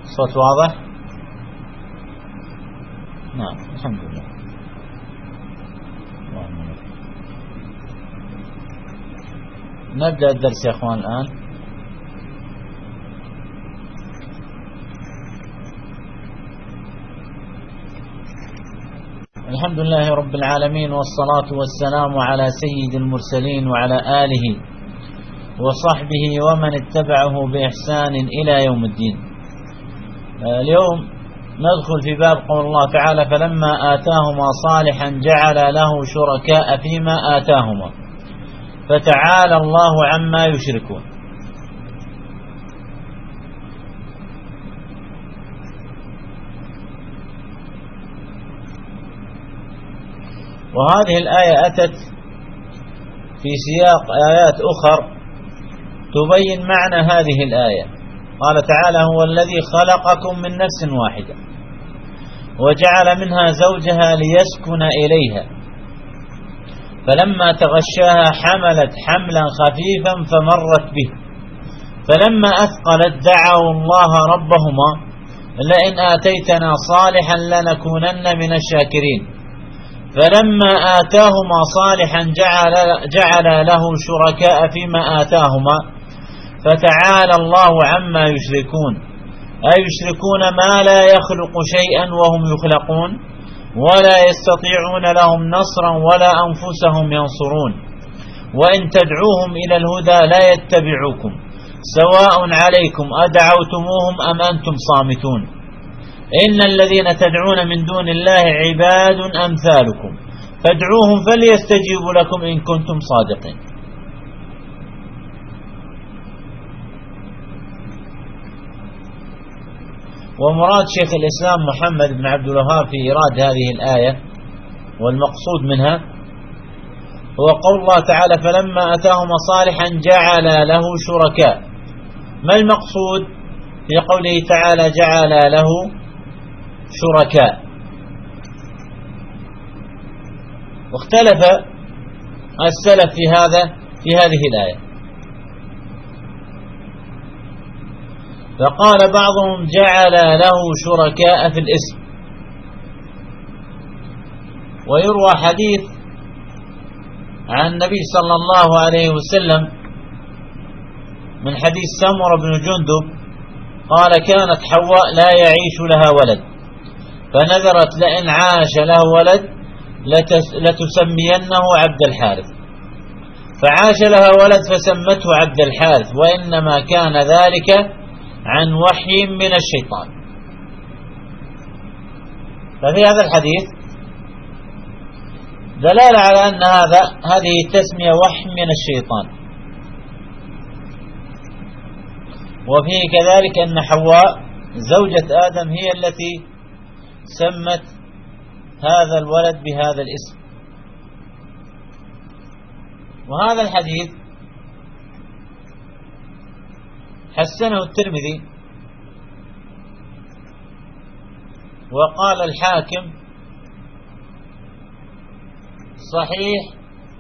صوت واضح؟ نعم الحمد لله. نبدأ الدرس يا أخوان الآن. الحمد لله رب العالمين، والصلاة والسلام على سيد المرسلين وعلى آله وصحبه ومن اتبعه بإحسان إلى يوم الدين. اليوم ندخل في باب قول الله تعالى: فلما آتاهما صالحا جعل له شركاء فيما آتاهما فتعالى الله عما يشركون. وهذه الآية أتت في سياق آيات أخر تبين معنى هذه الآية. قال تعالى: هو الذي خلقكم من نفس واحدة وجعل منها زوجها ليسكن إليها فلما تغشاها حملت حملا خفيفا فمرت به فلما أثقلت دعوا الله ربهما لئن آتيتنا صالحا لنكونن من الشاكرين فلما آتاهما صالحا جعل له شركاء فيما آتاهما فتعالى الله عما يشركون. أيشركون ما لا يخلق شيئا وهم يخلقون ولا يستطيعون لهم نصرا ولا أنفسهم ينصرون وإن تدعوهم إلى الهدى لا يتبعوكم سواء عليكم أدعوتموهم أم أنتم صامتون إن الذين تدعون من دون الله عباد أمثالكم فادعوهم فليستجيبوا لكم إن كنتم صادقين. ومراد شيخ الإسلام محمد بن عبد الوهاب في إيراد هذه الآية والمقصود منها هو قول الله تعالى: فلما أتاهما صالحا جعل له شركاء. ما المقصود في قوله تعالى جعل له شركاء؟ واختلف السلف في هذه الآية، فقال بعضهم جعل له شركاء في الاسم. ويروى حديث عن النبي صلى الله عليه وسلم من حديث سمرة بن جندب قال: كانت حواء لا يعيش لها ولد فنذرت لئن عاش له ولد لتسمينه عبد الحارث فعاش لها ولد فسمته عبد الحارث وإنما كان ذلك عن وحي من الشيطان. ففي هذا الحديث دلالة على أن هذه التسمية وحي من الشيطان. وفيه كذلك أن حواء زوجة آدم هي التي سمت هذا الولد بهذا الاسم. وهذا الحديث حسنه الترمذي وقال الحاكم صحيح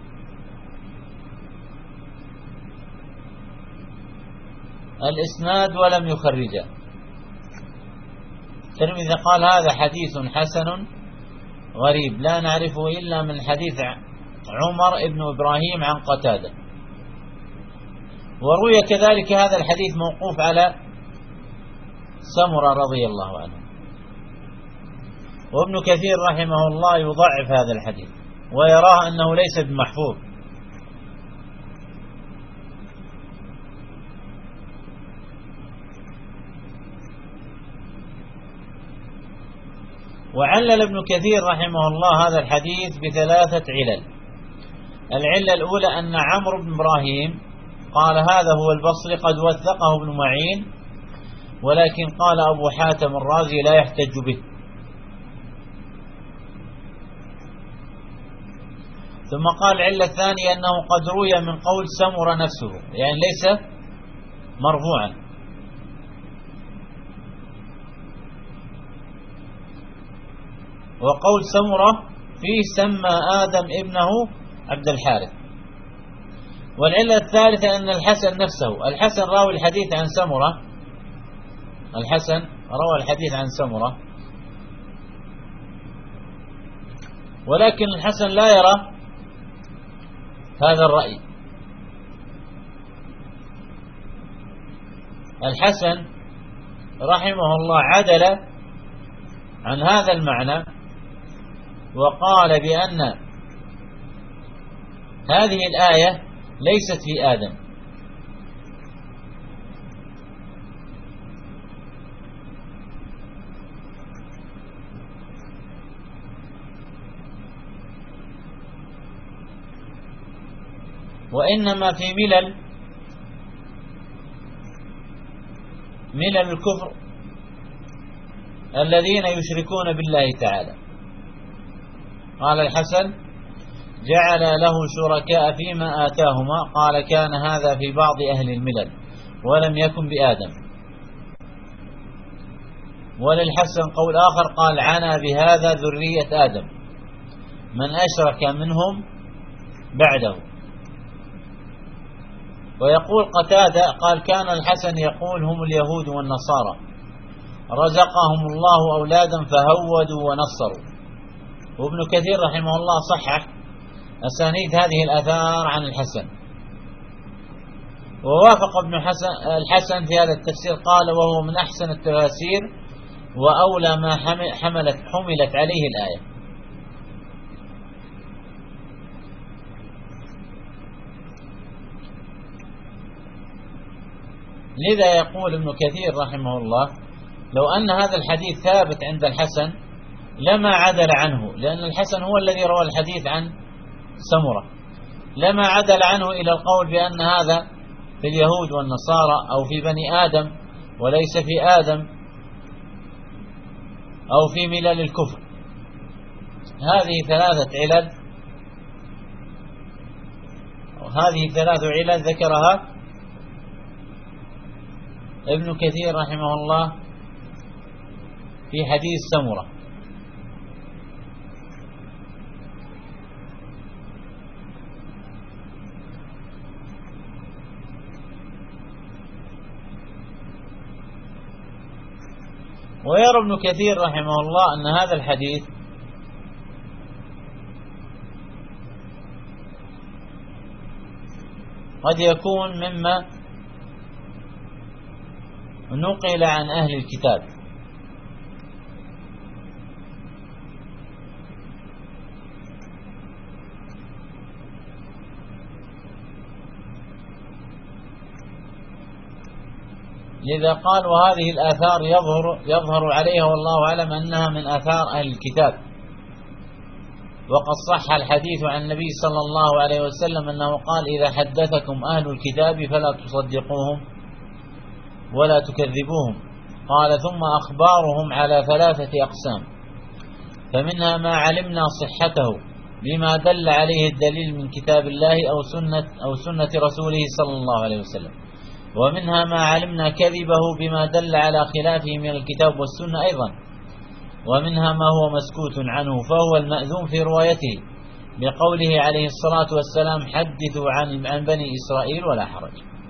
الإسناد ولم يخرجه. الترمذي قال: هذا حديث حسن غريب لا نعرفه إلا من حديث عمر بن إبراهيم عن قتادة. وروي كذلك هذا الحديث موقوف على سمرة رضي الله عنه. وابن كثير رحمه الله يضعف هذا الحديث ويراه أنه ليس بمحفوظ. وعلل ابن كثير رحمه الله هذا الحديث بثلاثة علل. العلة الأولى أن عمرو بن إبراهيم قال: هذا هو البصري قد وثقه ابن معين، ولكن قال أبو حاتم الرازي لا يحتج به. ثم قال العلة الثانية أنه قد روي من قول سمرة نفسه، يعني ليس مرفوعا. وقول سمرة فيه سمى آدم ابنه عبد الحارث. والعلة الثالثة أن الحسن نفسه، الحسن راوي الحديث عن سمرة، الحسن روى الحديث عن سمرة، ولكن الحسن لا يرى هذا الرأي. الحسن رحمه الله عدل عن هذا المعنى وقال بأن هذه الآية ليست في آدم، وإنما في ملل الكفر الذين يشركون بالله تعالى. قال الحسن: جعل له شركاء فيما آتاهما، قال: كان هذا في بعض أهل الملل ولم يكن بآدم. وللحسن قول آخر قال: عنا بهذا ذرية آدم من أشرك منهم بعده. ويقول قتادة قال: كان الحسن يقول: هم اليهود والنصارى رزقهم الله أولادا فهودوا ونصروا. وابن كثير رحمه الله صحح أسانيد هذه الآثار عن الحسن، ووافق ابن الحسن في هذا التفسير، قال: وهو من أحسن التفاسير وأولى ما حملت عليه الآية. لذا يقول ابن كثير رحمه الله: لو أن هذا الحديث ثابت عند الحسن لما عدل عنه، لأن الحسن هو الذي روى الحديث عن سمرة، لما عدل عنه إلى القول بأن هذا في اليهود والنصارى أو في بني آدم وليس في آدم أو في ملل الكفر. هذه ثلاث علل ذكرها ابن كثير رحمه الله في حديث سمرة. ويرى ابن كثير رحمه الله أن هذا الحديث قد يكون مما نقل عن أهل الكتاب، لذا قال: وهذه الآثار يظهر عليها والله أعلم أنها من آثار أهل الكتاب. وقد صح الحديث عن النبي صلى الله عليه وسلم أنه قال: إذا حدثكم أهل الكتاب فلا تصدقوهم ولا تكذبوهم. قال: ثم أخبارهم على 3 أقسام، فمنها ما علمنا صحته بما دل عليه الدليل من كتاب الله أو سنة رسوله صلى الله عليه وسلم، ومنها ما علمنا كذبه بما دل على خلافه من الكتاب والسنة أيضا، ومنها ما هو مسكوت عنه فهو المأذون في روايته بقوله عليه الصلاة والسلام: حدثوا عن بني إسرائيل ولا حرج.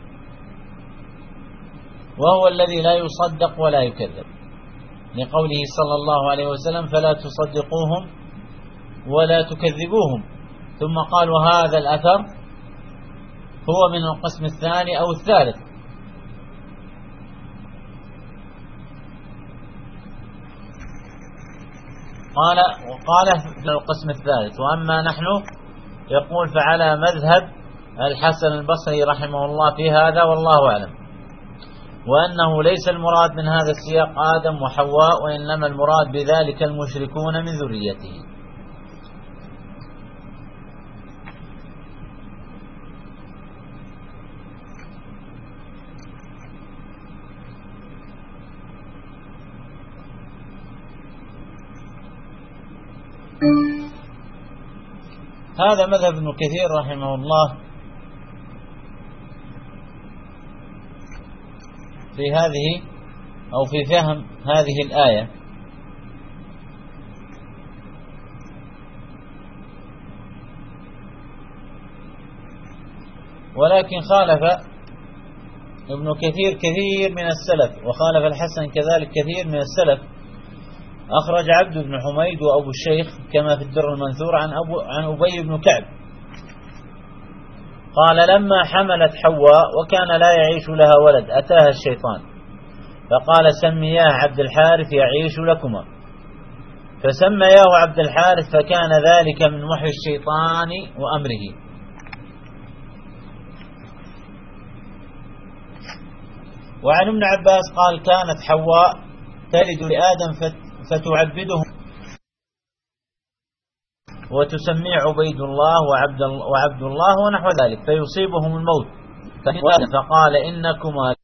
وهو الذي لا يصدق ولا يكذب، لقوله صلى الله عليه وسلم: فلا تصدقوهم ولا تكذبوهم. ثم قال: وهذا الأثر هو من القسم الثاني أو الثالث. وقال في القسم الثالث: وأما نحن يقول فعلى مذهب الحسن البصري رحمه الله في هذا والله أعلم، وأنه ليس المراد من هذا السياق آدم وحواء، وإنما المراد بذلك المشركون من ذريته. هذا مذهب ابن كثير رحمه الله في هذه أو في فهم هذه الآية. ولكن خالف ابن كثير كثير من السلف، وخالف الحسن كذلك كثير من السلف. أخرج عبد بن حميد وأبو الشيخ كما في الدر المنثور عن أبي بن كعب قال لما حملت حواء وكان لا يعيش لها ولد أتاها الشيطان فقال سمياه عبد الحارث يعيش لكما، فسمياه عبد الحارث، فكان ذلك من وحي الشيطان وأمره. وعن ابن عباس قال كانت حواء تلد لآدم فتعبده وتسميه عبيد الله وعبد الله ونحو ذلك، فيصيبهم الموت فقال إنكما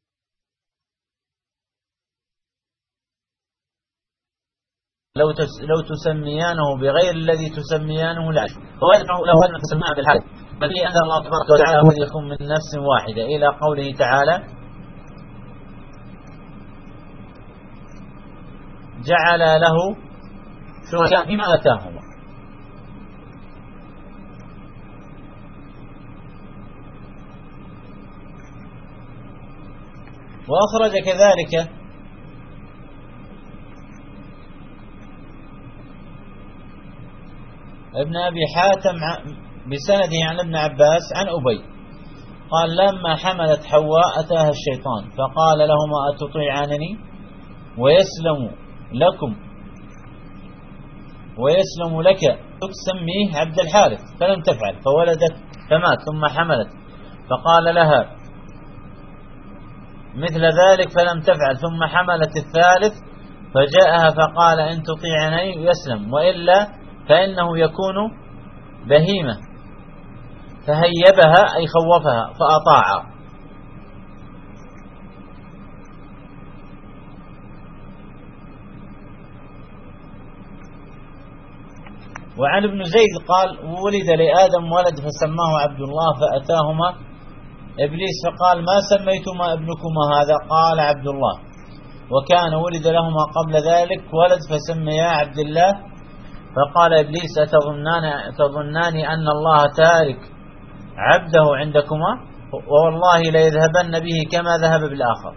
لو تسميانه بغير الذي تسميانه لا، فوالده له أن تسمى عبد الحارث، بل أنزل الله تبارك وتعالى وليكن من نفس واحدة إلى قوله تعالى جعل له شركاء فيما آتاهما. وأخرج كذلك ابن أبي حاتم بسنده عن ابن عباس عن أبي قال لما حملت حواء أتاها الشيطان فقال لهما أتطيعانني ويسلم لك تسميه عبد الحارث، فلم تفعل فولدت فمات ثم حملت فقال لها مثل ذلك فلم تفعل ثم حملت الثالث فجاءها فقال إن تطيعني يسلم وإلا فإنه يكون بهيمة، فهيبها أي خوفها فأطاع. وعن ابن زيد قال ولد لآدم ولد فسماه عبد الله فأتاهما إبليس فقال ما سميتما ابنكما هذا؟ قال عبد الله، وكان ولد لهما قبل ذلك ولد فسميا عبد الله، فقال إبليس أتظنان أن الله تارك عبده عندكما؟ ووالله ليذهبن به كما ذهب بالآخر،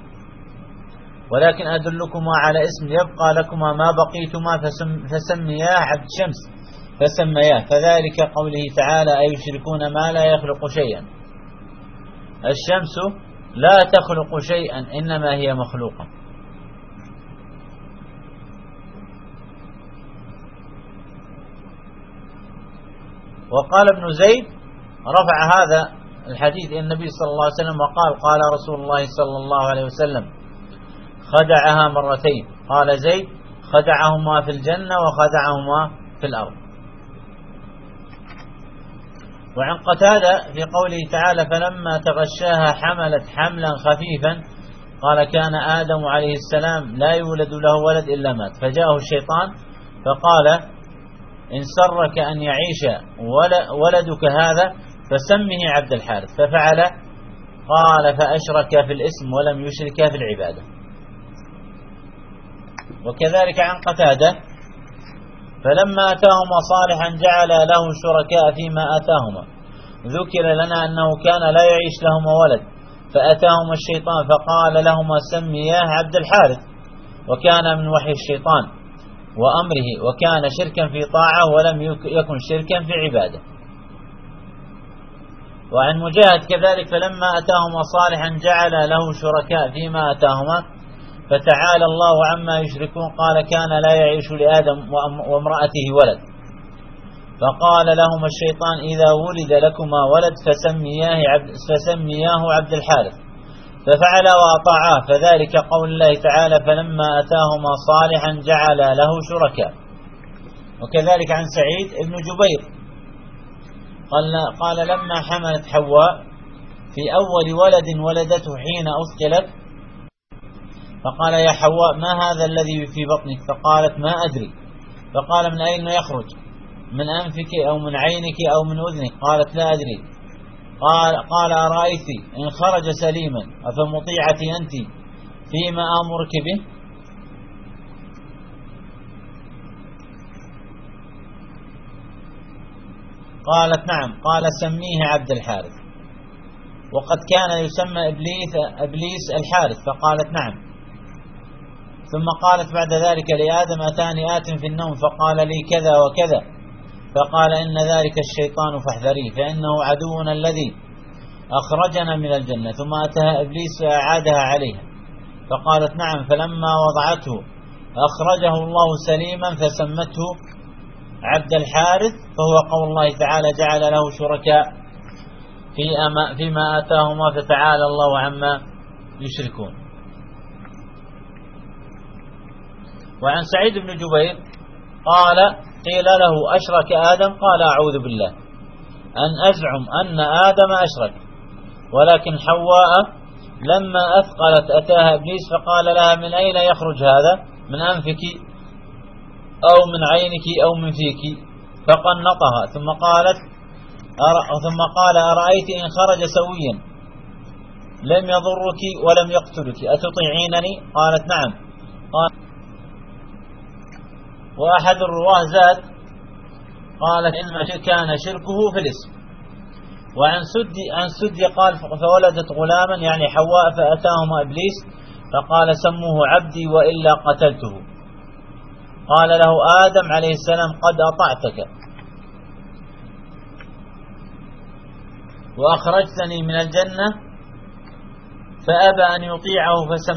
ولكن أدلكما على اسم يبقى لكما ما بقيتما فسمياه عبد شمس فسمياه، فذلك قوله تعالى أيشركون ما لا يخلق شيئا. الشمس لا تخلق شيئا إنما هي مخلوقة. وقال ابن زيد رفع هذا الحديث إلى النبي صلى الله عليه وسلم وقال قال رسول الله صلى الله عليه وسلم خدعها مرتين، قال زيد خدعهما في الجنة وخدعهما في الأرض. وعن قتادة في قوله تعالى فلما تغشاها حملت حملا خفيفا قال كان آدم عليه السلام لا يولد له ولد إلا مات، فجاءه الشيطان فقال إن سرك أن يعيش ولدك هذا فسمه عبد الحارث، ففعل، قال فأشرك في الاسم ولم يشرك في العبادة. وكذلك عن قتادة فلما أتاهما صالحا جعل له شركاء فيما آتاهما، ذكر لنا أنه كان لا يعيش لهما ولد فأتاهما الشيطان فقال لهما سمياه عبد الحارث، وكان من وحي الشيطان وأمره، وكان شركا في طاعة ولم يكن شركا في عبادة. وعن مجاهد كذلك فلما أتاهما صالحا جعل له شركاء فيما آتاهما فتعالى الله عما يشركون، قال كان لا يعيش لآدم وامرأته ولد، فقال لهما الشيطان إذا ولد لكما ولد فسمياه عبد الحارث، ففعلا وأطاعاه، فذلك قول الله تعالى فلما أتاهما صالحا جعل له شركاء. وكذلك عن سعيد بن جبير قال لما حملت حواء في أول ولد ولدته حين أثقلت فقال يا حواء ما هذا الذي في بطنك؟ فقالت ما أدري، فقال من أين يخرج؟ من أنفك أو من عينك أو من أذنك؟ قالت لا أدري. قال أرأيت إن خرج سليما أفمطيعتي أنت فيما أمرك به؟ قالت نعم. قال سميه عبد الحارث. وقد كان يسمى إبليس الحارث، فقالت نعم. ثم قالت بعد ذلك لآدم أتاني آت في النوم فقال لي كذا وكذا، فقال إن ذلك الشيطان فاحذريه فإنه عدونا الذي أخرجنا من الجنة. ثم أتاها إبليس فأعادها عليها، فقالت نعم. فلما وضعته أخرجه الله سليما فسمته عبد الحارث، فهو قول الله تعالى جعل له شركاء فيما آتاهما فتعالى الله عما يشركون. وعن سعيد بن جبير قال قيل له أشرك آدم؟ قال أعوذ بالله أن أزعم أن آدم أشرك، ولكن حواء لما أثقلت أتاها إبليس فقال لها من أين يخرج هذا؟ من أنفك أو من عينك أو من فيك، فقنطها. ثم قال أرأيت إن خرج سويا لم يضرك ولم يقتلك أتطيعينني؟ قالت نعم. قال وأحد الرواه زاد قالت إنما كان شركه في الاسم. وعن سدي قال فولدت غلاما يعني حواء فأتاهما إبليس فقال سموه عبدي وإلا قتلته. قال له آدم عليه السلام قد أطعتك وأخرجتني من الجنة، فأبى أن يطيعه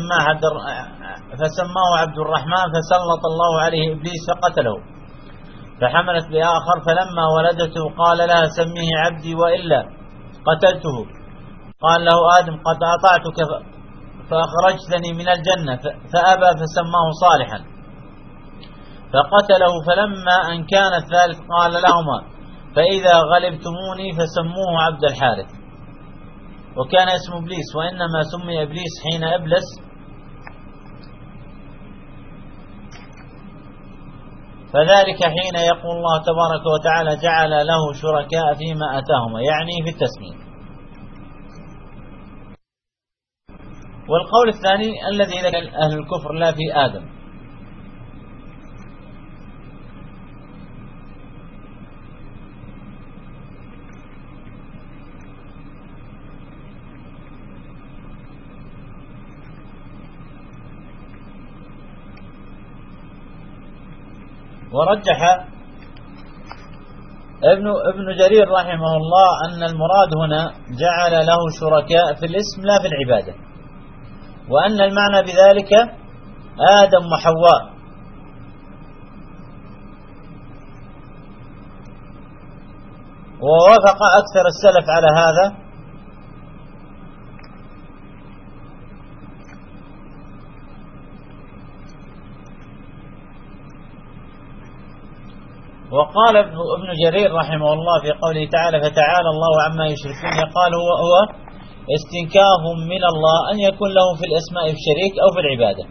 فسماه عبد الرحمن، فسلط الله عليه إبليس فقتله. فحملت بآخر فلما ولدته قال لها سميه عبدي وإلا قتلته. قال له آدم قد أطعتك فأخرجتني من الجنة، فأبى فسماه صالحا فقتله. فلما أن كان الثالث قال لهما فإذا غلبتموني فسموه عبد الحارث، وكان اسم إبليس، وإنما سمي إبليس حين أبلس فذلك حين يقول الله تبارك وتعالى جعل له شركاء فيما أتاهما، يعني في التسمية. والقول الثاني الذي ذكر أهل الكفر لا في آدم. ورجح ابن جرير رحمه الله أن المراد هنا جعل له شركاء في الاسم لا في العبادة، وأن المعنى بذلك آدم وحواء. ووافق أكثر السلف على هذا، وقال ابن جرير رحمه الله في قوله تعالى فتعالى الله عما يشركون، يقال هو استنكاف من الله أن يكون له في الأسماء الشريك أو في العبادة.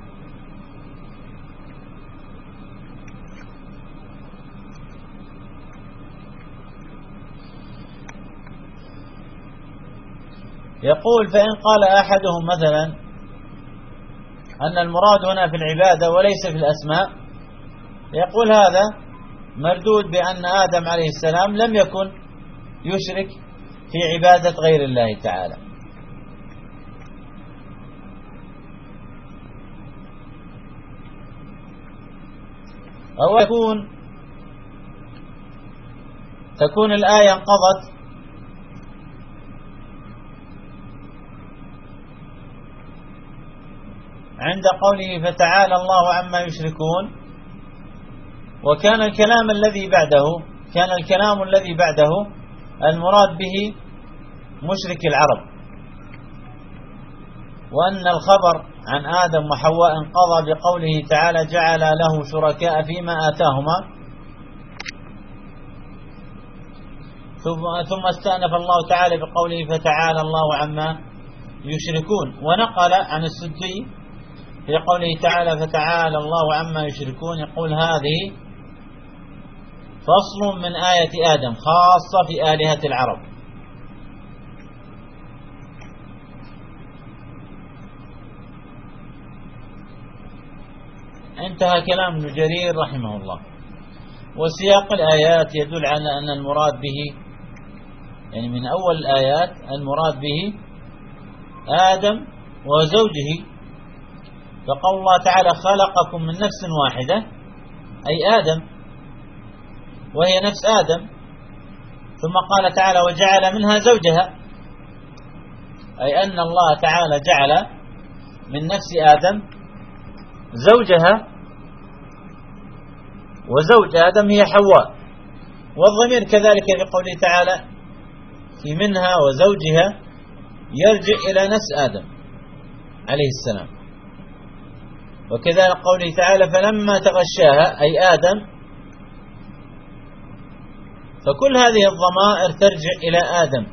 يقول فإن قال أحدهم مثلا أن المراد هنا في العبادة وليس في الأسماء، يقول هذا مردود بأن آدم عليه السلام لم يكن يشرك في عبادة غير الله تعالى. أو تكون الآية انقضت عند قوله فتعالى الله عما يشركون، وكان الكلام الذي بعده المراد به مشرك العرب، وأن الخبر عن آدم وحواء انقضى بقوله تعالى جعل له شركاء فيما آتاهما. ثم استأنف الله تعالى بقوله فتعالى الله عما يشركون. ونقل عن السدي في قوله تعالى فتعالى الله عما يشركون، يقول هذه فصل من آية آدم خاصة في آلهة العرب. انتهى كلام ابن جرير رحمه الله. وسياق الآيات يدل على أن المراد به يعني من أول الآيات المراد به آدم وزوجه. فقال الله تعالى خلقكم من نفس واحدة أي آدم، وهي نفس آدم. ثم قال تعالى وجعل منها زوجها، أي أن الله تعالى جعل من نفس آدم زوجها، وزوج آدم هي حواء. والضمير كذلك في قوله تعالى في منها وزوجها يرجع إلى نفس آدم عليه السلام. وكذلك قوله تعالى فلما تغشاها أي آدم. فكل هذه الضمائر ترجع إلى آدم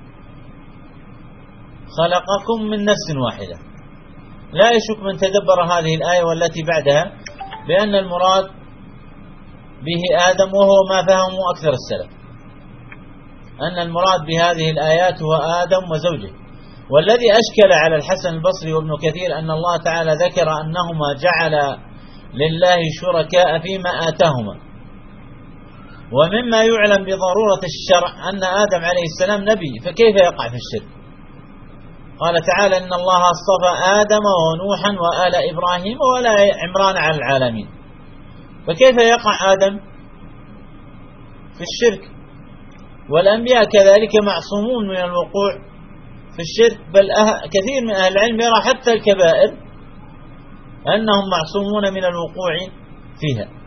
خلقكم من نفس واحدة. لا يشك من تدبر هذه الآية والتي بعدها بأن المراد به آدم، وهو ما فهمه أكثر السلف، أن المراد بهذه الآيات هو آدم وزوجه. والذي أشكل على الحسن البصري وابن كثير أن الله تعالى ذكر أنهما جعل لله شركاء فيما آتاهما. ومما يعلم بضرورة الشرع أن آدم عليه السلام نبي، فكيف يقع في الشرك؟ قال تعالى إن الله اصطفى آدم ونوحا وآل إبراهيم وآل عمران على العالمين. فكيف يقع آدم في الشرك؟ والأنبياء كذلك معصومون من الوقوع في الشرك، بل كثير من أهل العلم يرى حتى الكبائر أنهم معصومون من الوقوع فيها.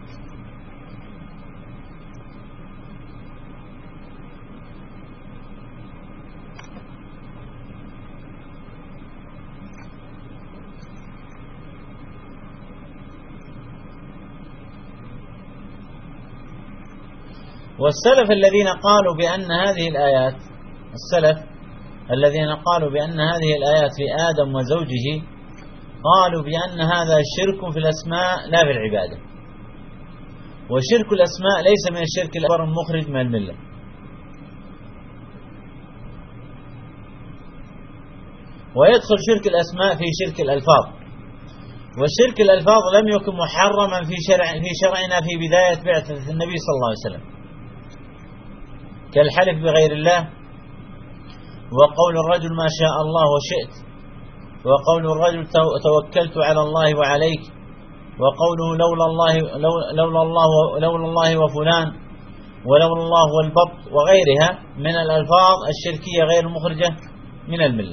والسلف الذين قالوا بأن هذه الآيات، السلف الذين قالوا بأن هذه الآيات في آدم وزوجه، قالوا بأن هذا شرك في الأسماء لا في العبادة. وشرك الأسماء ليس من الشرك الأكبر المخرج من الملة. ويدخل شرك الأسماء في شرك الألفاظ. والشرك الألفاظ لم يكن محرما في شرعنا في بداية بعثة النبي صلى الله عليه وسلم، كالحلف بغير الله، وقول الرجل ما شاء الله وشئت، وقول الرجل توكلت على الله وعليك، وقوله لولا الله وفلان، ولولا الله والبط، وغيرها من الألفاظ الشركية غير المخرجة من الملة.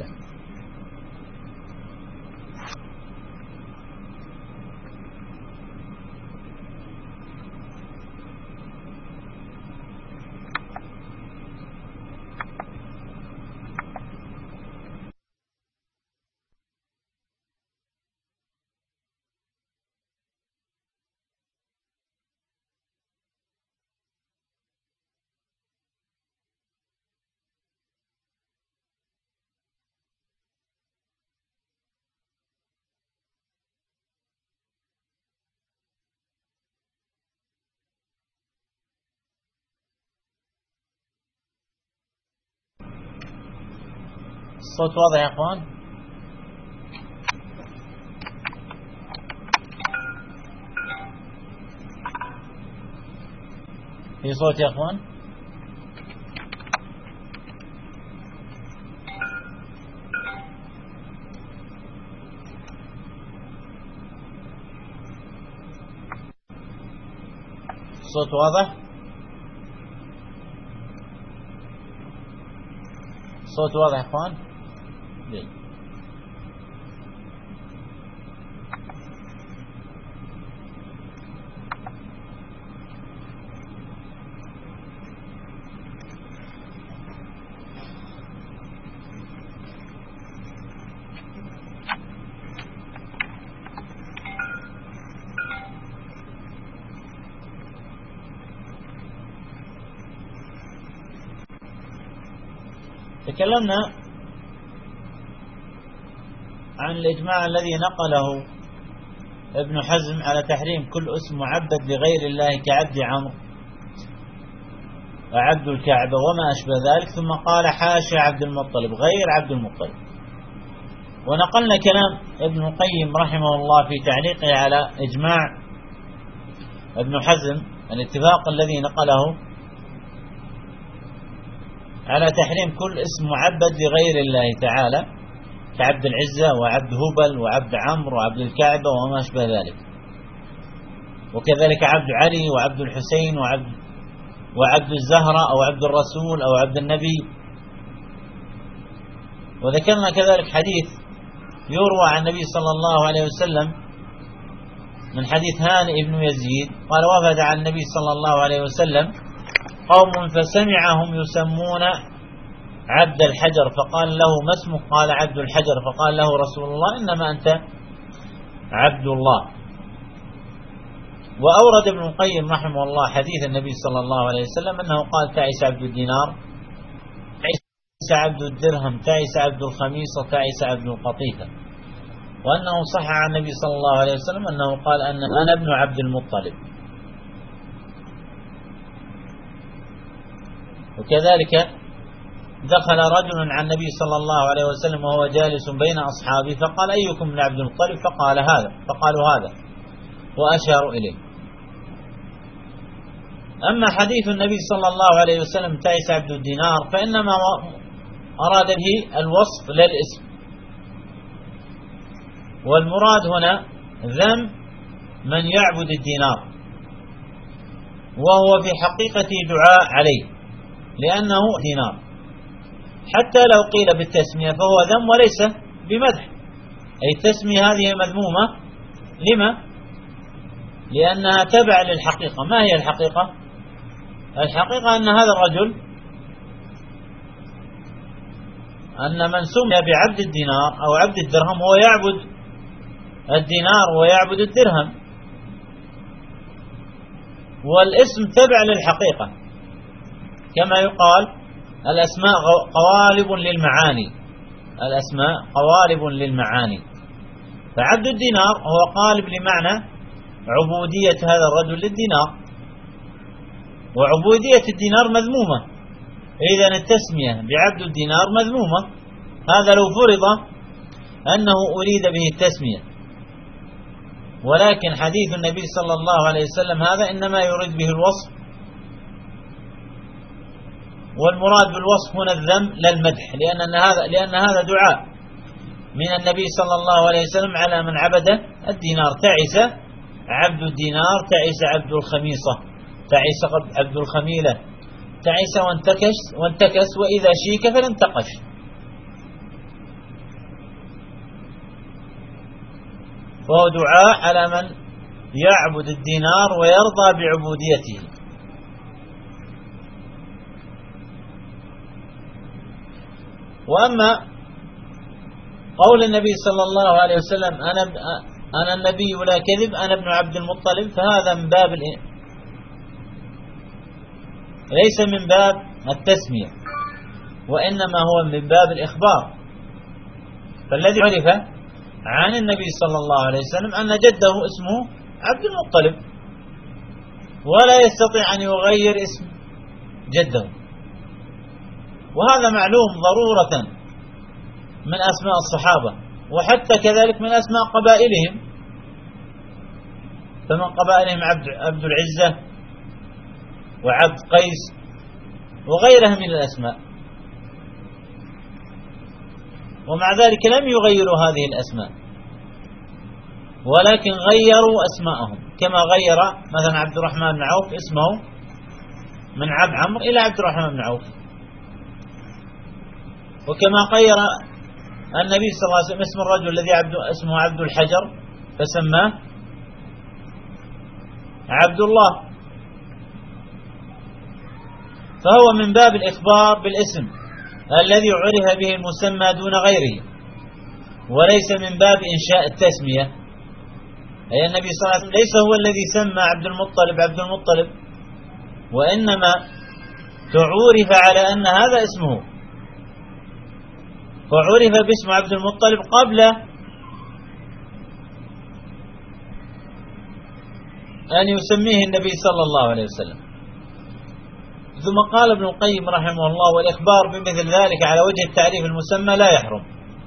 الصوت واضح يا أخوان؟ في صوت يا أخوان؟ الصوت واضح؟ الصوت واضح يا أخوان؟ جيد. تكلمنا عن الإجماع الذي نقله ابن حزم على تحريم كل اسم معبد لغير الله كعبد عمرو وعبد الكعبة وما أشبه ذلك، ثم قال حاشا عبد المطلب غير عبد المطلب. ونقلنا كلام ابن القيم رحمه الله في تعليقه على إجماع ابن حزم، الاتفاق الذي نقله على تحريم كل اسم معبد لغير الله تعالى كعبد العزة وعبد هبل وعبد عمرو وعبد الكعبة وما أشبه ذلك، وكذلك عبد علي وعبد الحسين وعبد الزهرة أو عبد الرسول أو عبد النبي. وذكرنا كذلك حديث يروى عن النبي صلى الله عليه وسلم من حديث هانئ بن يزيد قال وفد عن النبي صلى الله عليه وسلم قوم فسمعهم يسمون عبد الحجر فقال له ما اسمك؟ قال عبد الحجر، فقال له رسول الله إنما أنت عبد الله. وأورد ابن القيم رحمه الله حديث النبي صلى الله عليه وسلم أنه قال تعيس عبد الدينار، تعيس عبد الدرهم، تعيس عبد الخميصة، تعيس عبد القطيفة. وأنه صح عن النبي صلى الله عليه وسلم أنه قال أنا ابن عبد المطلب. وكذلك دخل رجل عن النبي صلى الله عليه وسلم وهو جالس بين أصحابه فقال أيكم من عبد المطلب؟ فقالوا هذا وأشاروا إليه. أما حديث النبي صلى الله عليه وسلم تعيس عبد الدينار فإنما أراد به الوصف للاسم، والمراد هنا ذم من يعبد الدينار، وهو في حقيقة دعاء عليه لأنه دينار، حتى لو قيل بالتسمية فهو ذم وليس بمدح. أي التسمية هذه مذمومة. لما؟ لأنها تبع للحقيقة. ما هي الحقيقة؟ الحقيقة أن هذا الرجل، أن من سمي بعبد الدينار أو عبد الدرهم هو يعبد الدينار ويعبد الدرهم، والاسم تبع للحقيقة، كما يقال الأسماء قوالب للمعاني، الأسماء قوالب للمعاني. فعبد الدينار هو قالب لمعنى عبودية هذا الرجل للدينار، وعبودية الدينار مذمومة، إذن التسمية بعبد الدينار مذمومة. هذا لو فرض أنه أريد به التسمية، ولكن حديث النبي صلى الله عليه وسلم هذا إنما يريد به الوصف، والمراد بالوصف هنا الذم لا المدح، لأن هذا دعاء من النبي صلى الله عليه وسلم على من عبد الدينار. تعس عبد الدينار، تعس عبد الخميصة، تعس عبد الخميلة، تعس وانتكس وإذا شيك فلانتقش. فهو دعاء على من يعبد الدينار ويرضى بعبوديته. وأما قول النبي صلى الله عليه وسلم أنا النبي لا كذب، أنا ابن عبد المطلب، فهذا من باب ليس من باب التسمية، وإنما هو من باب الإخبار. فالذي عرف عن النبي صلى الله عليه وسلم أن جده اسمه عبد المطلب، ولا يستطيع أن يغير اسم جده، وهذا معلوم ضرورة من أسماء الصحابة، وحتى كذلك من أسماء قبائلهم. فمن قبائلهم عبد العزة وعبد قيس وغيرها من الأسماء، ومع ذلك لم يغيروا هذه الأسماء، ولكن غيروا أسماءهم، كما غير مثلا عبد الرحمن بن عوف اسمه من عبد عمرو إلى عبد الرحمن بن عوف، وكما غير النبي صلى الله عليه وسلم اسم الرجل الذي اسمه عبد الحجر فسماه عبد الله. فهو من باب الإخبار بالاسم الذي عرف به المسمى دون غيره، وليس من باب إنشاء التسمية. أي النبي صلى الله عليه وسلم ليس هو الذي سمى عبد المطلب، وإنما تعرف على أن هذا اسمه، فعرف باسم عبد المطلب قبل أن يسميه النبي صلى الله عليه وسلم. ثم قال ابن القيم رحمه الله: والإخبار بمثل ذلك على وجه التعريف المسمى لا يحرم.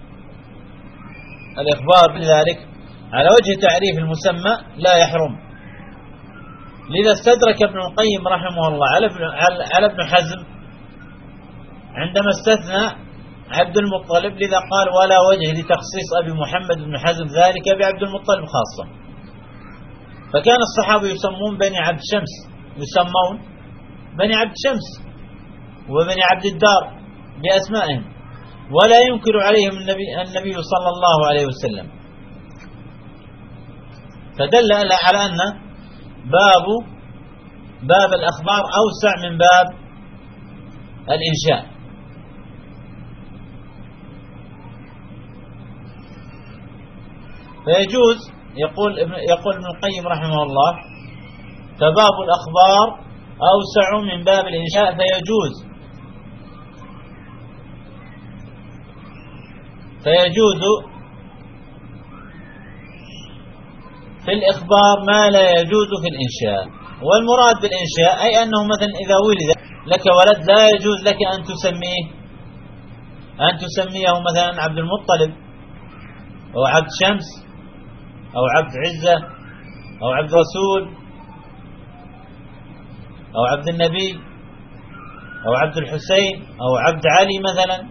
الإخبار بذلك على وجه تعريف المسمى لا يحرم. لذا استدرك ابن القيم رحمه الله على ابن حزم عندما استثنى عبد المطلب، لذا قال ولا وجه لتخصيص أبي محمد بن حزم ذلك بعبد المطلب خاصة. فكان الصحابة يسمون بني عبد شمس، يسمون بني عبد شمس وبني عبد الدار بأسمائهم، ولا ينكر عليهم النبي صلى الله عليه وسلم. فدل على أن باب الأخبار أوسع من باب الإنشاء. فيجوز، يقول ابن القيم رحمه الله: فباب الأخبار أوسع من باب الإنشاء، فيجوز في الإخبار ما لا يجوز في الإنشاء. والمراد بالإنشاء أي أنه مثلا إذا ولد لك ولد لا يجوز لك أن تسميه مثلا عبد المطلب أو عبد شمس أو عبد عزة أو عبد رسول أو عبد النبي أو عبد الحسين أو عبد علي مثلا.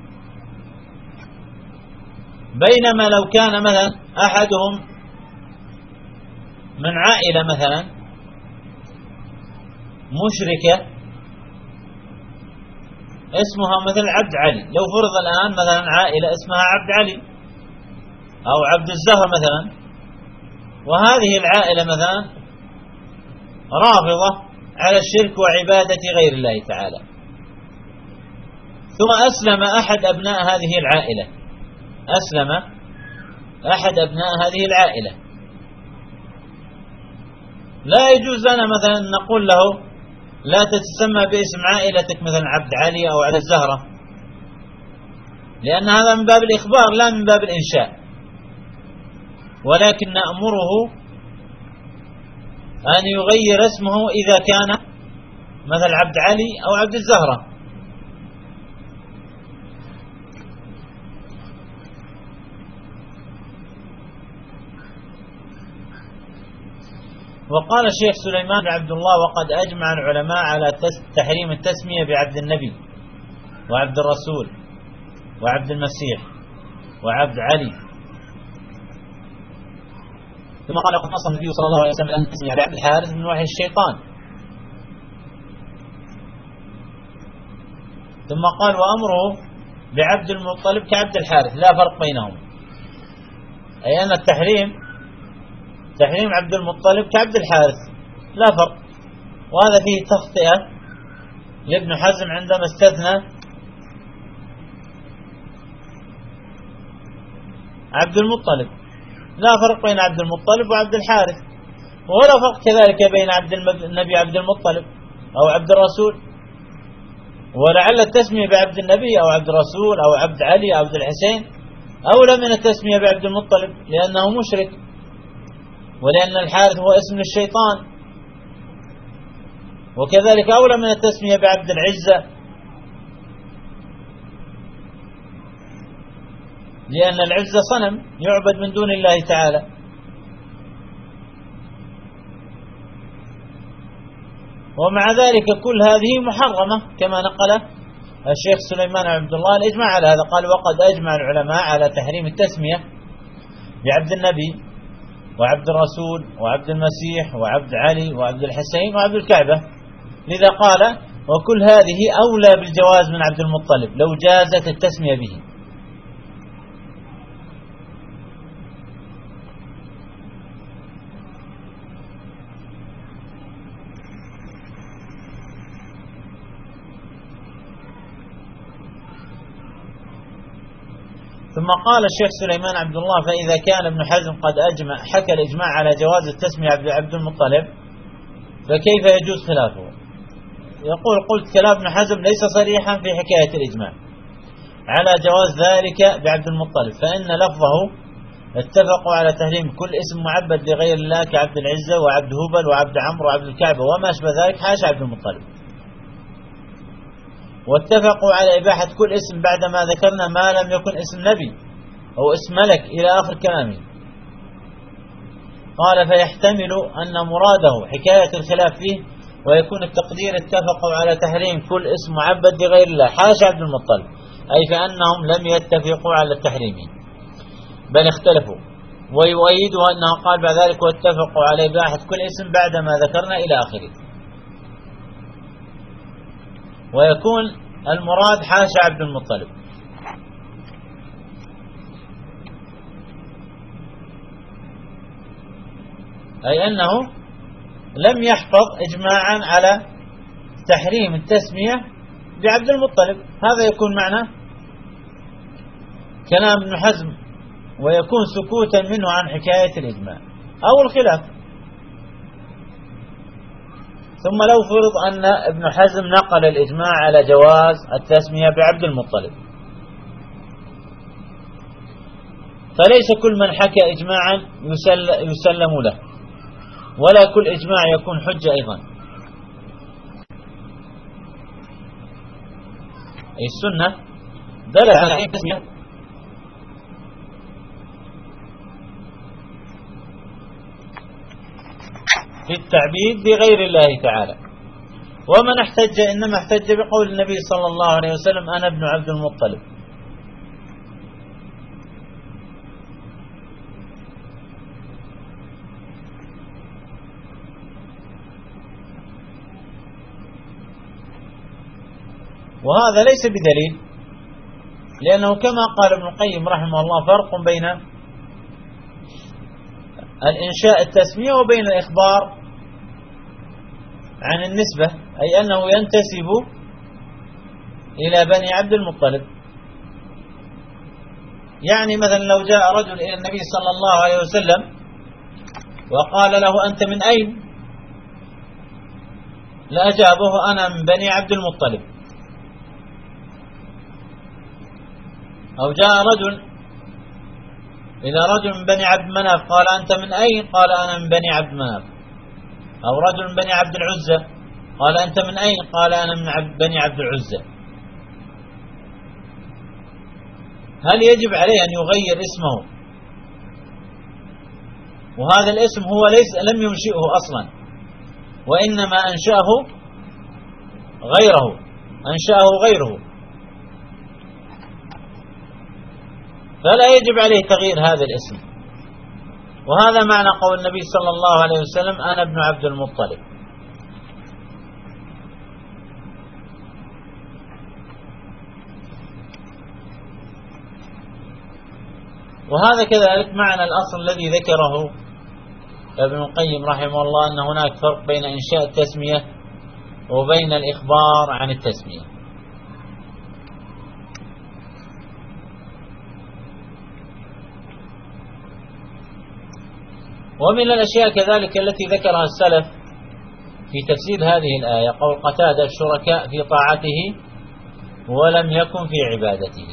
بينما لو كان مثلا أحدهم من عائلة مثلا مشركة اسمها مثل عبد علي، لو فرض الآن مثلا عائلة اسمها عبد علي أو عبد الزهر مثلا، وهذه العائلة مثلا رافضة على الشرك وعبادة غير الله تعالى، ثم أسلم أحد أبناء هذه العائلة، لا يجوز لنا مثلا نقول له لا تتسمى باسم عائلتك مثلا عبد علي أو عبد الزهرة، لأن هذا من باب الإخبار لا من باب الإنشاء، ولكن نأمره أن يغير اسمه إذا كان مثل عبد علي أو عبد الزهرة. وقال الشيخ سليمان بن عبد الله: وقد أجمع العلماء على تحريم التسمية بعبد النبي وعبد الرسول وعبد المسيح وعبد علي. ثم قال: قد نص النبي صلى الله عليه وسلم أن تسمية بعبد الحارث من وحي الشيطان. ثم قال: وأمره بعبد المطلب كعبد الحارث لا فرق بينهم، أي أن تحريم عبد المطلب كعبد الحارث لا فرق. وهذا فيه تخطئة لابن حزم عندما استثنى عبد المطلب، لا فرق بين عبد المطلب وعبد الحارث، ولا فرق كذلك بين عبد النبي عبد المطلب أو عبد الرسول. ولعل التسمية بعبد النبي أو عبد الرسول أو عبد علي أو عبد الحسين أولى من التسمية بعبد المطلب، لأنه مشرك، ولأن الحارث هو اسم الشيطان. وكذلك أولى من التسمية بعبد العزة، لأن العزة صنم يعبد من دون الله تعالى. ومع ذلك كل هذه محرمة كما نقل الشيخ سليمان عبد الله الإجماع على هذا. قال: وقد أجمع العلماء على تحريم التسمية بعبد النبي وعبد الرسول وعبد المسيح وعبد علي وعبد الحسين وعبد الكعبة. لذا قال: وكل هذه أولى بالجواز من عبد المطلب لو جازت التسمية به. ثم قال الشيخ سليمان عبد الله: فإذا كان ابن حزم قد حكى الإجماع على جواز التسمية عبد المطلب، فكيف يجوز خلافه؟ يقول: قلت كلام ابن حزم ليس صريحا في حكاية الإجماع على جواز ذلك بعبد المطلب، فإن لفظه اتفقوا على تحريم كل اسم معبد لغير الله كعبد العزة وعبد هبل وعبد عمرو وعبد الكعبة وما أشبه ذلك حاشا عبد المطلب. واتفقوا على إباحة كل اسم بعد ما ذكرنا ما لم يكن اسم نبي أو اسم ملك إلى آخر كلامه. قال: فيحتمل أن مراده حكاية الخلاف فيه ويكون التقدير اتفقوا على تحريم كل اسم معبد لغير الله حاشا عبد المطلب، أي فأنهم لم يتفقوا على التحريم بل اختلفوا. ويؤيدها أنه قال بعد ذلك واتفقوا على إباحة كل اسم بعدما ذكرنا إلى آخره. ويكون المراد حاشا عبد المطلب. أي أنه لم يحفظ إجماعا على تحريم التسمية بعبد المطلب. هذا يكون معنى كلام ابن حزم، ويكون سكوتا منه عن حكاية الإجماع أو الخلاف. ثم لو فرض أن ابن حزم نقل الإجماع على جواز التسمية بعبد المطلب، فليس كل من حكى إجماعا يسلم له، ولا كل إجماع يكون حجة أيضا. أي السنة دلت على التسمية في التعبيد بغير الله تعالى. ومن احتج إنما احتج بقول النبي صلى الله عليه وسلم أنا ابن عبد المطلب. وهذا ليس بدليل، لأنه كما قال ابن القيم رحمه الله فرق بين الإنشاء التسمية وبين الإخبار عن النسبة، أي أنه ينتسب إلى بني عبد المطلب. يعني مثلا لو جاء رجل إلى النبي صلى الله عليه وسلم وقال له أنت من أين؟ لأجابه أنا من بني عبد المطلب. أو جاء رجل إلى رجل من بني عبد مناف قال أنت من أين؟ قال أنا من بني عبد مناف. أو رجل من بني عبد العزة قال أنت من أين؟ قال أنا من بني عبد العزة. هل يجب عليه أن يغير اسمه؟ وهذا الاسم هو لم ينشئه أصلا، وإنما أنشأه غيره، فلا يجب عليه تغيير هذا الاسم. وهذا معنى قول النبي صلى الله عليه وسلم أنا ابن عبد المطلب. وهذا كذلك معنى الأصل الذي ذكره ابن القيم رحمه الله، أن هناك فرق بين إنشاء التسمية وبين الإخبار عن التسمية. ومن الأشياء كذلك التي ذكرها السلف في تفسير هذه الآية قول قتادة الشركاء في طاعته ولم يكن في عبادته.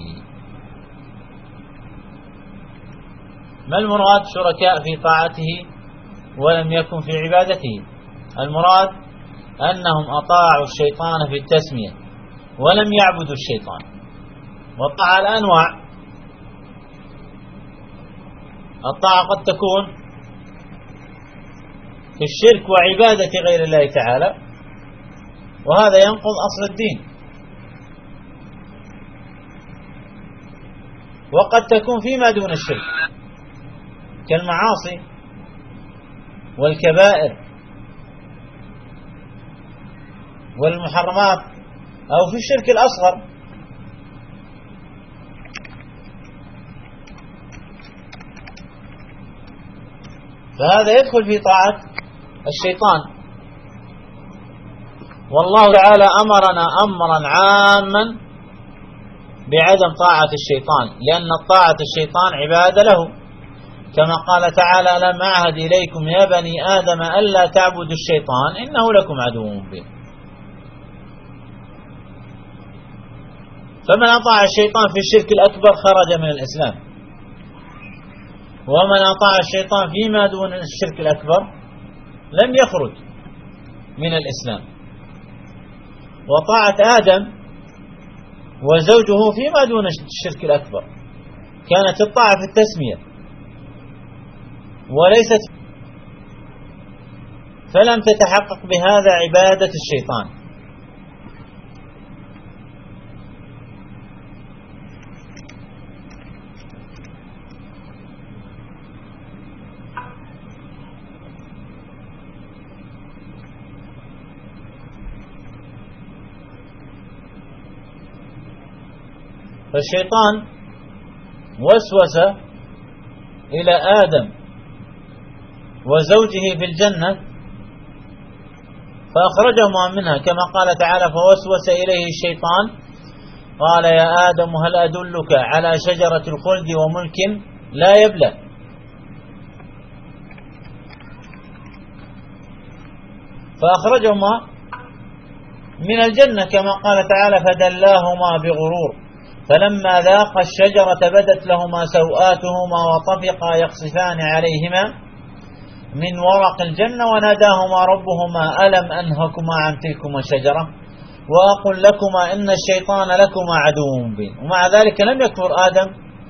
ما المراد شركاء في طاعته ولم يكن في عبادته؟ المراد أنهم أطاعوا الشيطان في التسمية ولم يعبدوا الشيطان. والطاعة الأنواع، الطاعة قد تكون في الشرك وعبادة غير الله تعالى، وهذا ينقض أصل الدين. وقد تكون فيما دون الشرك كالمعاصي والكبائر والمحرمات، أو في الشرك الأصغر. فهذا يدخل في طاعة الشيطان. والله تعالى أمرنا أمرا عاما بعدم طاعة الشيطان، لأن طاعة الشيطان عبادة له، كما قال تعالى لم أعهد إليكم يا بني آدم ألا تعبدوا الشيطان إنه لكم عدو مبين. فمن أطاع الشيطان في الشرك الأكبر خرج من الإسلام، ومن أطاع الشيطان فيما دون الشرك الأكبر لم يخرج من الإسلام. وطاعة آدم وزوجه فيما دون الشرك الأكبر كانت الطاعة في التسمية وليست. فلم تتحقق بهذا عبادة الشيطان. فالشيطان وسوس إلى آدم وزوجه في الجنة فأخرجهما منها، كما قال تعالى: فوسوس إليه الشيطان قال يا آدم هل أدلك على شجرة الخلد وملك لا يبلى. فأخرجهما من الجنة كما قال تعالى: فدلاهما بغرور فلما ذاقا الشجرة بدت لهما سوآتهما وطفقا يخصفان عليهما من ورق الجنة وناداهما ربهما ألم أنهكما عن تلكما الشجرة وأقل لكما إن الشيطان لكما عدو مبين. ومع ذلك لم يكفر آدم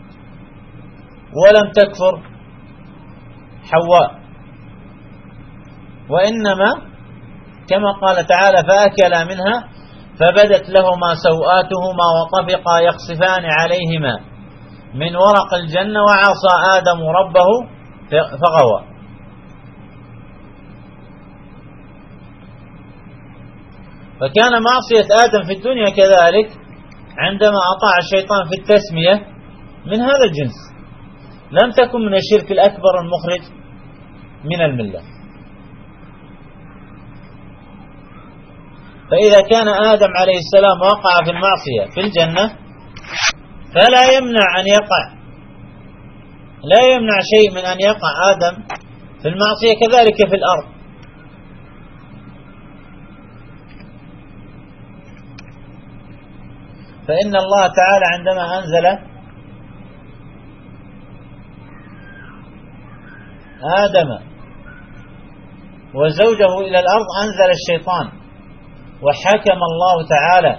ولم تكفر حواء، وإنما كما قال تعالى: فأكلا منها فبدت لهما سوآتهما وطفقا يخصفان عليهما من ورق الجنة وعصى آدم ربه فغوى. فكان معصية آدم في الدنيا كذلك عندما أطاع الشيطان في التسمية من هذا الجنس، لم تكن من الشرك الأكبر المخرج من الملة. فإذا كان آدم عليه السلام وقع في المعصية في الجنة فلا يمنع شيء من أن يقع آدم في المعصية كذلك في الأرض. فإن الله تعالى عندما أنزل آدم وزوجه إلى الأرض أنزل الشيطان، وحكم الله تعالى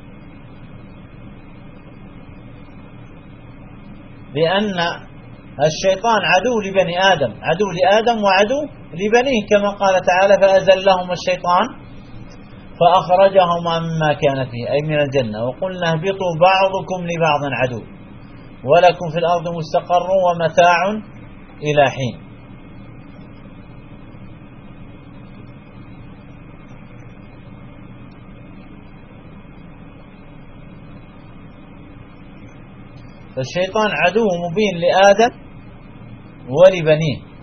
بأن الشيطان عدو لبني آدم، عدو لآدم وعدو لبنيه، كما قال تعالى: فأزلهما الشيطان فأخرجهما مما كان فيه أي من الجنة وقلنا اهبطوا بعضكم لبعض عدو ولكم في الأرض مستقر ومتاع إلى حين. فالشيطان عدو مبين لآدم ولبنيه.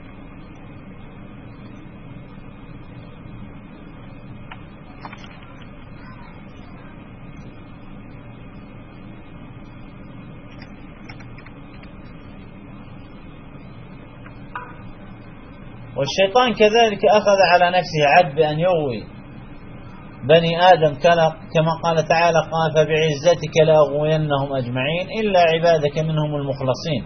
والشيطان كذلك أخذ على نفسه عهد بأن يغوي بني آدم كما قال تعالى: قال فبعزتك لأغوينهم أجمعين إلا عبادك منهم المخلصين.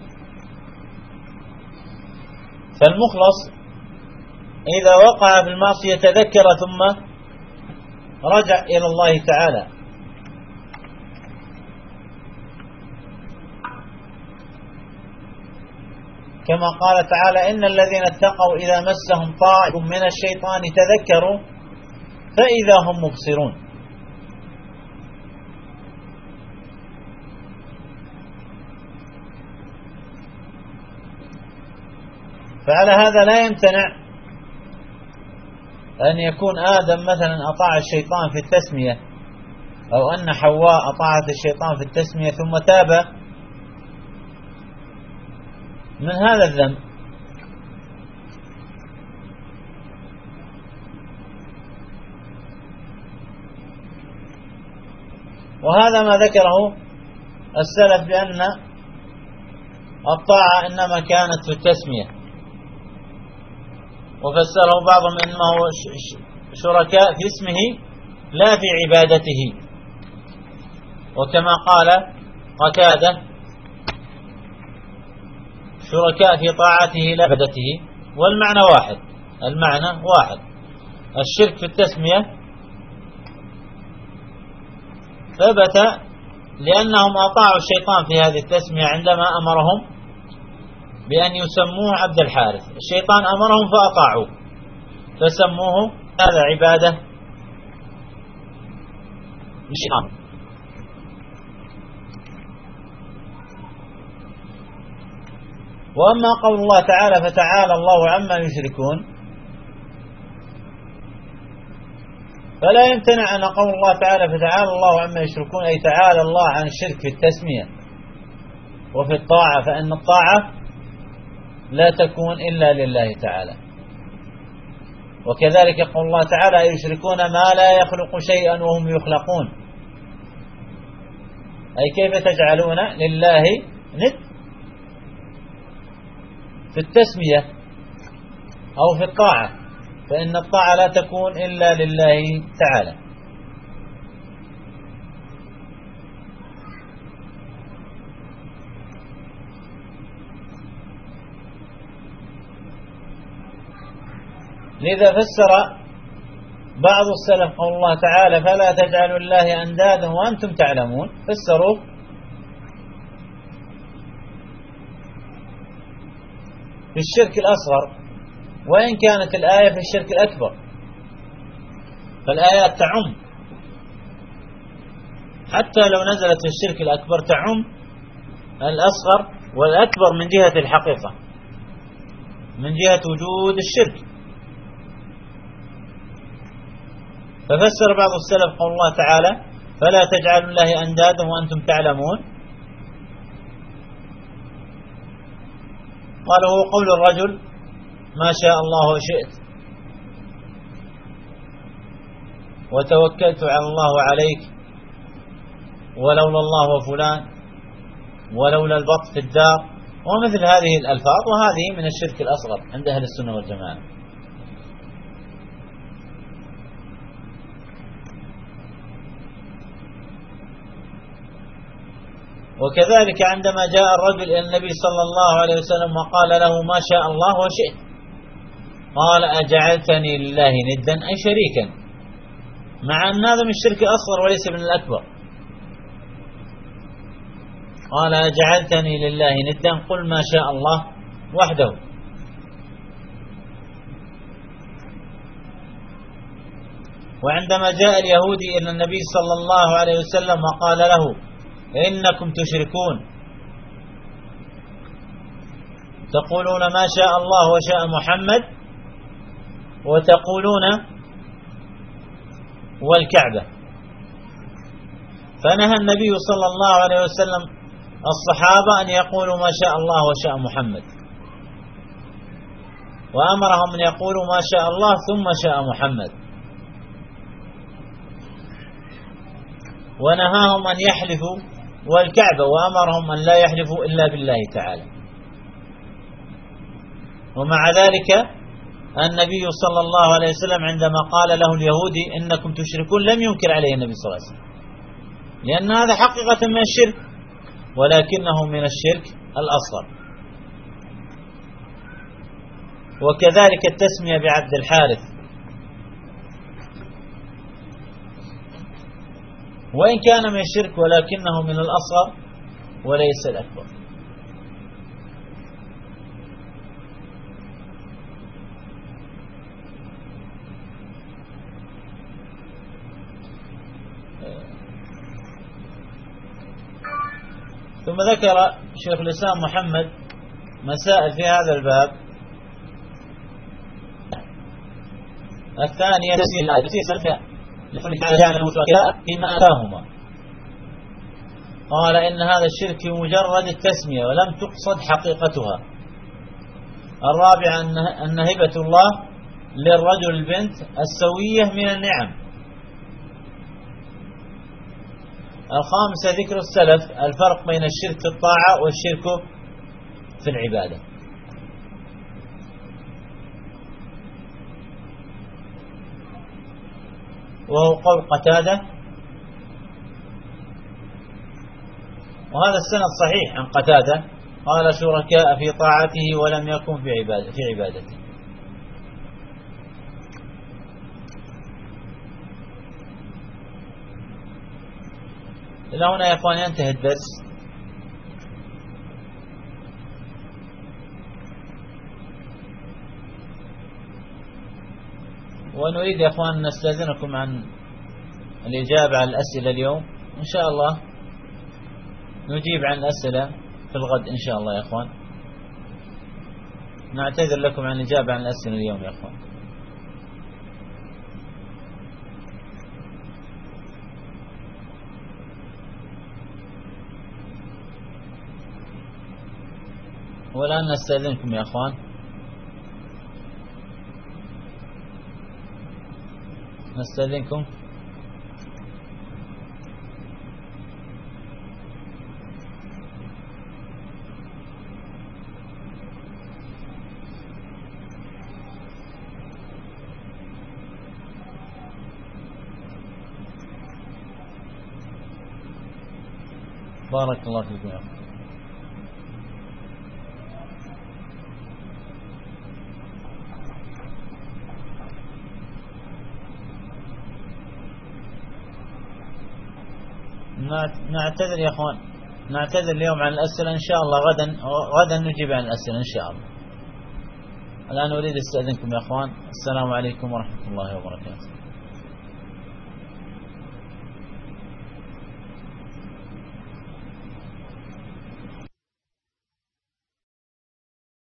فالمخلص إذا وقع في المعصية تذكر ثم رجع إلى الله تعالى. كما قال تعالى: إن الذين اتقوا إذا مسهم طائف من الشيطان تذكروا فإذا هم مبصرون. فعلى هذا لا يمتنع أن يكون آدم مثلا أطاع الشيطان في التسمية، أو أن حواء أطاعت الشيطان في التسمية ثم تاب من هذا الذنب. وهذا ما ذكره السلف بأن الطاعة إنما كانت في التسمية، وفسره بعضهم إنه شركاء في اسمه لا في عبادته، وكما قال قتادة: شركاء في طاعته لا عبادته. والمعنى واحد، المعنى واحد. الشرك في التسمية ثبت لأنهم أطاعوا الشيطان في هذه التسمية عندما أمرهم بأن يسموه عبد الحارث، الشيطان أمرهم فأطاعوه، فسموه هذا عبادة للشيطان. وأما قول الله تعالى فتعالى الله عما يشركون، فلا يمتنع أن قول الله تعالى فتعالى الله عما يشركون أي تعالى الله عن الشرك في التسمية وفي الطاعة، فإن الطاعة لا تكون إلا لله تعالى. وكذلك قول الله تعالى يشركون ما لا يخلق شيئا وهم يخلقون، أي كيف تجعلون لله ند في التسمية أو في الطاعة، فإن الطاعة لا تكون إلا لله تعالى. لذا فسر بعض السلف قول الله تعالى فلا تجعلوا الله أندادا وأنتم تعلمون، فسروا في الشرك الأصغر، وإن كانت الآية في الشرك الأكبر، فالآيات تعم حتى لو نزلت في الشرك الأكبر تعم الأصغر والأكبر من جهة الحقيقة، من جهة وجود الشرك. ففسر بعض السلف قول الله تعالى فلا تجعلوا الله أندادا وأنتم تعلمون، قالوا هو قول الرجل ما شاء الله وشئت وتوكلت على الله عليك ولولا الله وفلان ولولا البط في الدار ومثل هذه الألفاظ، وهذه من الشرك الأصغر عند أهل السنة والجماعة. وكذلك عندما جاء الرجل إلى النبي صلى الله عليه وسلم وقال له ما شاء الله وشئت، قال أجعلتني لله ندا أي شريكا، مع أن هذا من الشرك الأصغر وليس من الأكبر. قال أجعلتني لله ندا قل ما شاء الله وحده. وعندما جاء اليهودي إلى النبي صلى الله عليه وسلم وقال له إنكم تشركون تقولون ما شاء الله وشاء محمد وتقولون والكعبة، فنهى النبي صلى الله عليه وسلم الصحابة أن يقولوا ما شاء الله وشاء محمد، وأمرهم أن يقولوا ما شاء الله ثم شاء محمد، ونهاهم أن يحلفوا والكعبة وأمرهم أن لا يحلفوا إلا بالله تعالى. ومع ذلك النبي صلى الله عليه وسلم عندما قال له اليهودي إنكم تشركون لم ينكر عليه النبي صلى الله عليه وسلم، لأن هذا حقيقة من الشرك ولكنه من الشرك الأصغر. وكذلك التسمية بعبد الحارث، وإن كان من الشرك ولكنه من الأصغر وليس الأكبر. ثم ذكر شيخ الإسلام محمد مسائل في هذا الباب. الثانية تسجيل الآية لقوله تعالى جعل شركاء فيما آتاهما، قال إن هذا الشرك مجرد التسمية ولم تقصد حقيقتها. الرابعة أن هبة الله للرجل البنت السوية من النعم. الخامسة ذكر السلف الفرق بين الشرك في الطاعة والشرك في العبادة. وهو قول قتادة، وهذا السند صحيح عن قتادة قال شركاء في طاعته ولم يكن في عبادته. إلى هنا يا أخوان ينتهي الدرس. ونريد يا أخوان نستأذنكم عن الإجابة على الأسئلة اليوم. إن شاء الله نجيب عن الأسئلة في الغد إن شاء الله يا أخوان. نعتذر لكم عن الإجابة عن الأسئلة اليوم يا أخوان. والآن نستأذنكم يا أخوان. نستأذنكم. بارك الله فيكم يا أخوان. نعتذر يا أخوان، نعتذر اليوم عن الأسئلة. إن شاء الله غدا نجيب عن الأسئلة إن شاء الله. الآن أريد أستأذنكم يا أخوان. السلام عليكم ورحمة الله وبركاته.